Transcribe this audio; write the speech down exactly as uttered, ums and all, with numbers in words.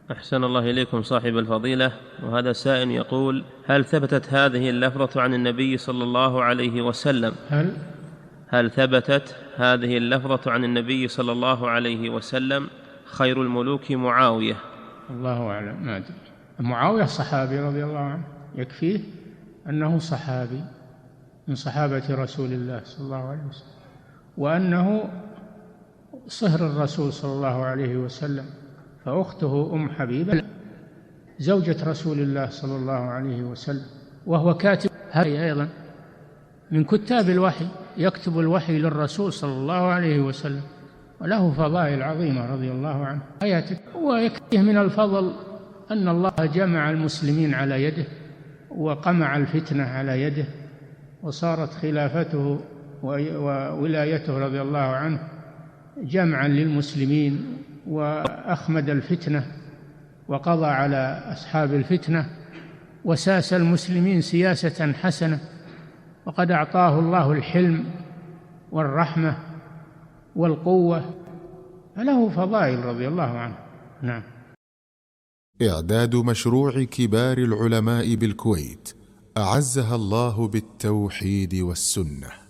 أحسن الله إليكم صاحب الفضيلة. وهذا سائل يقول: هل ثبتت هذه اللفظة عن النبي صلى الله عليه وسلم هل هل ثبتت هذه اللفظة عن النبي صلى الله عليه وسلم: خير الملوك معاوية؟ الله أعلم، ما أدري. معاوية صحابي رضي الله عنه، يكفيه أنه صحابي من صحابة رسول الله صلى الله عليه وسلم، وأنه صهر الرسول صلى الله عليه وسلم، فأخته أم حبيبة زوجة رسول الله صلى الله عليه وسلم، وهو كاتب هذه أيضا من كتاب الوحي، يكتب الوحي للرسول صلى الله عليه وسلم، وله فضائل عظيمة رضي الله عنه حياته. ويكفيه من الفضل أن الله جمع المسلمين على يده وقمع الفتنة على يده، وصارت خلافته وولايته رضي الله عنه جمعا للمسلمين، وأخمد الفتنة وقضى على أصحاب الفتنة، وساس المسلمين سياسة حسنة، وقد أعطاه الله الحلم والرحمة والقوة، فله فضائل رضي الله عنه. نعم. إعداد مشروع كبار العلماء بالكويت أعزها الله بالتوحيد والسنة.